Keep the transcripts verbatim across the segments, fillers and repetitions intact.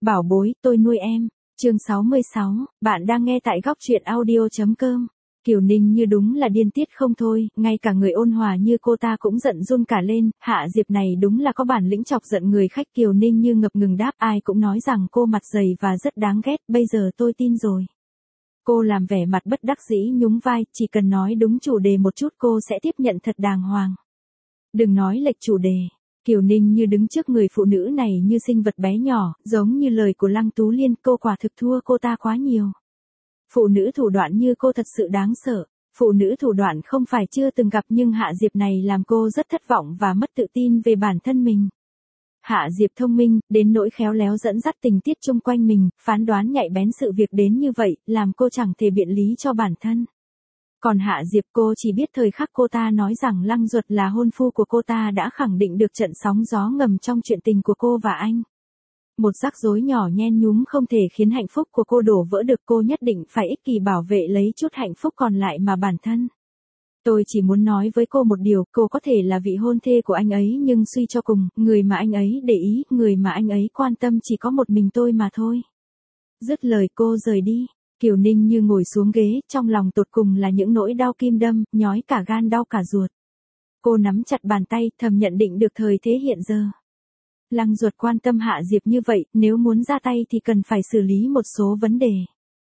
Bảo bối, tôi nuôi em. Chương sáu mươi sáu, bạn đang nghe tại góc truyện audio.com. Kiều Ninh như đúng là điên tiết không thôi, ngay cả người ôn hòa như cô ta cũng giận run cả lên, Hạ Diệp này đúng là có bản lĩnh chọc giận người khách. Kiều Ninh như ngập ngừng đáp, ai cũng nói rằng cô mặt dày và rất đáng ghét, bây giờ tôi tin rồi. Cô làm vẻ mặt bất đắc dĩ nhún vai, chỉ cần nói đúng chủ đề một chút cô sẽ tiếp nhận thật đàng hoàng. Đừng nói lệch chủ đề. Kiều Ninh như đứng trước người phụ nữ này như sinh vật bé nhỏ, giống như lời của Lăng Tú Liên, cô quả thực thua cô ta quá nhiều. Phụ nữ thủ đoạn như cô thật sự đáng sợ. Phụ nữ thủ đoạn không phải chưa từng gặp, nhưng Hạ Diệp này làm cô rất thất vọng và mất tự tin về bản thân mình. Hạ Diệp thông minh, đến nỗi khéo léo dẫn dắt tình tiết chung quanh mình, phán đoán nhạy bén sự việc đến như vậy, làm cô chẳng thể biện lý cho bản thân. Còn Hạ Diệp, cô chỉ biết thời khắc cô ta nói rằng Lăng Duật là hôn phu của cô ta đã khẳng định được trận sóng gió ngầm trong chuyện tình của cô và anh. Một rắc rối nhỏ nhen nhúm không thể khiến hạnh phúc của cô đổ vỡ được, cô nhất định phải ích kỷ bảo vệ lấy chút hạnh phúc còn lại mà bản thân. Tôi chỉ muốn nói với cô một điều, cô có thể là vị hôn thê của anh ấy nhưng suy cho cùng, người mà anh ấy để ý, người mà anh ấy quan tâm chỉ có một mình tôi mà thôi. Dứt lời cô rời đi. Kiều Ninh như ngồi xuống ghế, trong lòng tột cùng là những nỗi đau kim đâm, nhói cả gan đau cả ruột. Cô nắm chặt bàn tay, thầm nhận định được thời thế hiện giờ. Lăng Duật quan tâm Hạ Diệp như vậy, nếu muốn ra tay thì cần phải xử lý một số vấn đề.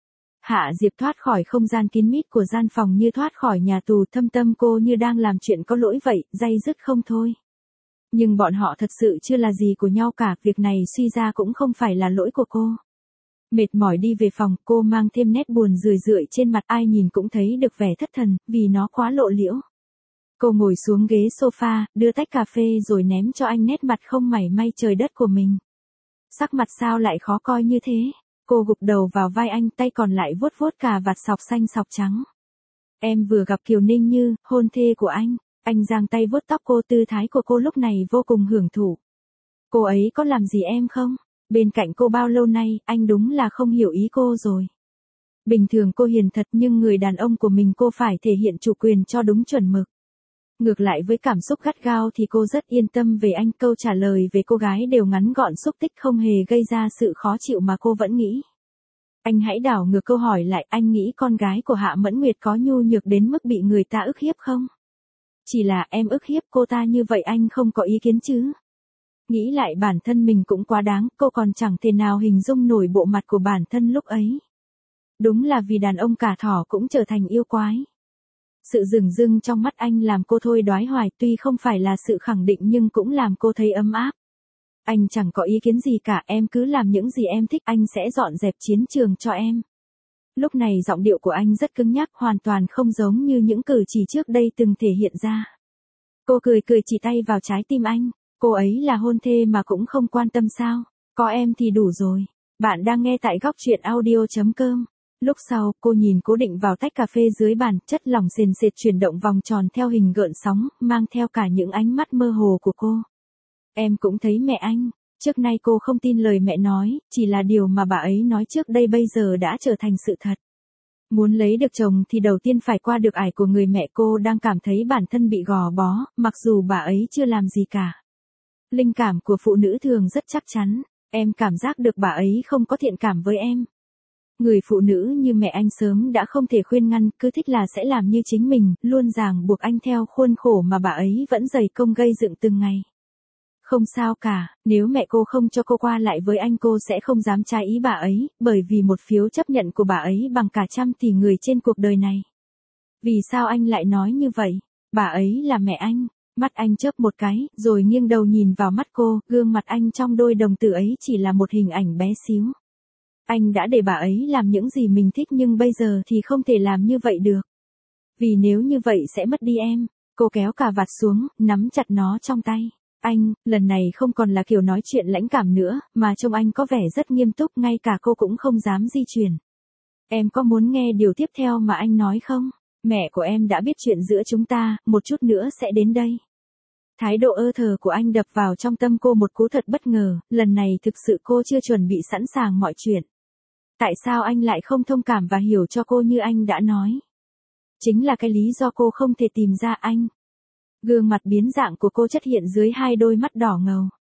Hạ Diệp thoát khỏi không gian kín mít của gian phòng như thoát khỏi nhà tù, thâm tâm cô như đang làm chuyện có lỗi vậy, day dứt không thôi. Nhưng bọn họ thật sự chưa là gì của nhau cả, việc này suy ra cũng không phải là lỗi của cô. Mệt mỏi đi về phòng, cô mang thêm nét buồn rười rượi trên mặt, ai nhìn cũng thấy được vẻ thất thần, vì nó quá lộ liễu. Cô ngồi xuống ghế sofa, đưa tách cà phê rồi ném cho anh nét mặt không mảy may trời đất của mình. Sắc mặt sao lại khó coi như thế? Cô gục đầu vào vai anh, tay còn lại vuốt vuốt cà vạt sọc xanh sọc trắng. Em vừa gặp Kiều Ninh Như, hôn thê của anh. Anh giang tay vuốt tóc cô, tư thái của cô lúc này vô cùng hưởng thụ. Cô ấy có làm gì em không? Bên cạnh cô bao lâu nay, anh đúng là không hiểu ý cô rồi. Bình thường cô hiền thật nhưng người đàn ông của mình cô phải thể hiện chủ quyền cho đúng chuẩn mực. Ngược lại với cảm xúc gắt gao thì cô rất yên tâm về anh, câu trả lời về cô gái đều ngắn gọn xúc tích, không hề gây ra sự khó chịu mà cô vẫn nghĩ. Anh hãy đảo ngược câu hỏi lại, anh nghĩ con gái của Hạ Mẫn Nguyệt có nhu nhược đến mức bị người ta ức hiếp không? Chỉ là em ức hiếp cô ta như vậy anh không có ý kiến chứ? Nghĩ lại bản thân mình cũng quá đáng, cô còn chẳng thể nào hình dung nổi bộ mặt của bản thân lúc ấy. Đúng là vì đàn ông cả thỏ cũng trở thành yêu quái. Sự dửng dưng trong mắt anh làm cô thôi đoái hoài, tuy không phải là sự khẳng định nhưng cũng làm cô thấy ấm áp. Anh chẳng có ý kiến gì cả, em cứ làm những gì em thích, anh sẽ dọn dẹp chiến trường cho em. Lúc này giọng điệu của anh rất cứng nhắc, hoàn toàn không giống như những cử chỉ trước đây từng thể hiện ra. Cô cười cười chỉ tay vào trái tim anh. Cô ấy là hôn thê mà cũng không quan tâm sao? Có em thì đủ rồi. Bạn đang nghe tại góc truyện audio.com. Lúc sau, cô nhìn cố định vào tách cà phê dưới bàn, chất lỏng sền sệt chuyển động vòng tròn theo hình gợn sóng, mang theo cả những ánh mắt mơ hồ của cô. Em cũng thấy mẹ anh. Trước nay cô không tin lời mẹ nói, chỉ là điều mà bà ấy nói trước đây bây giờ đã trở thành sự thật. Muốn lấy được chồng thì đầu tiên phải qua được ải của người mẹ, cô đang cảm thấy bản thân bị gò bó, mặc dù bà ấy chưa làm gì cả. Linh cảm của phụ nữ thường rất chắc chắn, em cảm giác được bà ấy không có thiện cảm với em. Người phụ nữ như mẹ anh sớm đã không thể khuyên ngăn, cứ thích là sẽ làm như chính mình, luôn ràng buộc anh theo khuôn khổ mà bà ấy vẫn dày công gây dựng từng ngày. Không sao cả, nếu mẹ cô không cho cô qua lại với anh cô sẽ không dám trái ý bà ấy, bởi vì một phiếu chấp nhận của bà ấy bằng cả trăm tỷ người trên cuộc đời này. Vì sao anh lại nói như vậy? Bà ấy là mẹ anh. Mắt anh chớp một cái, rồi nghiêng đầu nhìn vào mắt cô, gương mặt anh trong đôi đồng tử ấy chỉ là một hình ảnh bé xíu. Anh đã để bà ấy làm những gì mình thích nhưng bây giờ thì không thể làm như vậy được. Vì nếu như vậy sẽ mất đi em. Cô kéo cà vạt xuống, nắm chặt nó trong tay. Anh, lần này không còn là kiểu nói chuyện lãnh cảm nữa, mà trông anh có vẻ rất nghiêm túc, ngay cả cô cũng không dám di chuyển. Em có muốn nghe điều tiếp theo mà anh nói không? Mẹ của em đã biết chuyện giữa chúng ta, một chút nữa sẽ đến đây. Thái độ ơ thờ của anh đập vào trong tâm cô một cú thật bất ngờ, lần này thực sự cô chưa chuẩn bị sẵn sàng mọi chuyện. Tại sao anh lại không thông cảm và hiểu cho cô như anh đã nói? Chính là cái lý do cô không thể tìm ra anh. Gương mặt biến dạng của cô chất hiện dưới hai đôi mắt đỏ ngầu.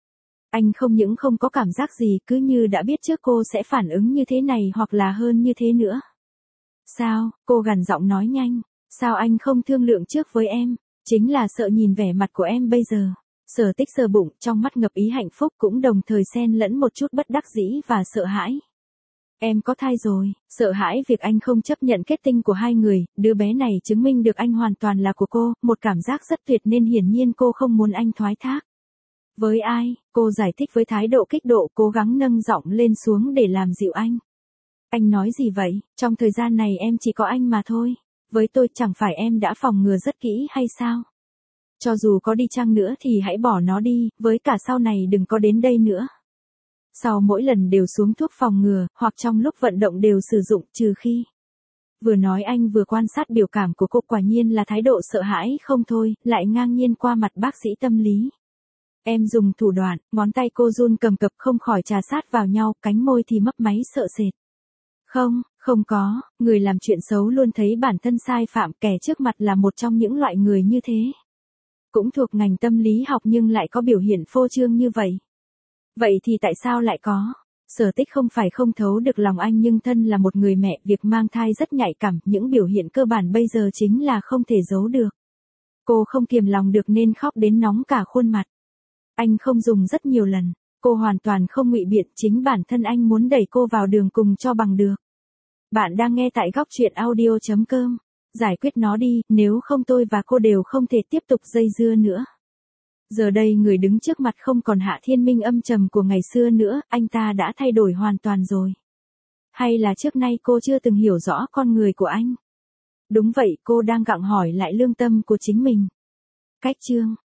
Anh không những không có cảm giác gì, cứ như đã biết trước cô sẽ phản ứng như thế này hoặc là hơn như thế nữa. Sao, cô gằn giọng nói nhanh, sao anh không thương lượng trước với em, chính là sợ nhìn vẻ mặt của em bây giờ. Sở Tích sờ bụng, trong mắt ngập ý hạnh phúc cũng đồng thời xen lẫn một chút bất đắc dĩ và sợ hãi. Em có thai rồi, sợ hãi việc anh không chấp nhận kết tinh của hai người, đứa bé này chứng minh được anh hoàn toàn là của cô, một cảm giác rất tuyệt nên hiển nhiên cô không muốn anh thoái thác. Với ai, cô giải thích với thái độ kích độ, cố gắng nâng giọng lên xuống để làm dịu anh. Anh nói gì vậy, trong thời gian này em chỉ có anh mà thôi, với tôi chẳng phải em đã phòng ngừa rất kỹ hay sao? Cho dù có đi chăng nữa thì hãy bỏ nó đi, với cả sau này đừng có đến đây nữa. Sau mỗi lần đều xuống thuốc phòng ngừa, hoặc trong lúc vận động đều sử dụng, trừ khi. Vừa nói anh vừa quan sát biểu cảm của cô, quả nhiên là thái độ sợ hãi không thôi, lại ngang nhiên qua mặt bác sĩ tâm lý. Em dùng thủ đoạn, ngón tay cô run cầm cập không khỏi trà sát vào nhau, cánh môi thì mấp máy sợ sệt. Không, không có, người làm chuyện xấu luôn thấy bản thân sai phạm, kẻ trước mặt là một trong những loại người như thế. Cũng thuộc ngành tâm lý học nhưng lại có biểu hiện phô trương như vậy. Vậy thì tại sao lại có? Sở Tích không phải không thấu được lòng anh nhưng thân là một người mẹ, việc mang thai rất nhạy cảm, những biểu hiện cơ bản bây giờ chính là không thể giấu được. Cô không kiềm lòng được nên khóc đến nóng cả khuôn mặt. Anh không dùng rất nhiều lần, cô hoàn toàn không ngụy biện, chính bản thân anh muốn đẩy cô vào đường cùng cho bằng được. Bạn đang nghe tại góc truyện audio chấm com. Giải quyết nó đi, nếu không tôi và cô đều không thể tiếp tục dây dưa nữa. Giờ đây người đứng trước mặt không còn Hạ Thiên Minh âm trầm của ngày xưa nữa, anh ta đã thay đổi hoàn toàn rồi. Hay là trước nay cô chưa từng hiểu rõ con người của anh? Đúng vậy, cô đang gặng hỏi lại lương tâm của chính mình. Cách chương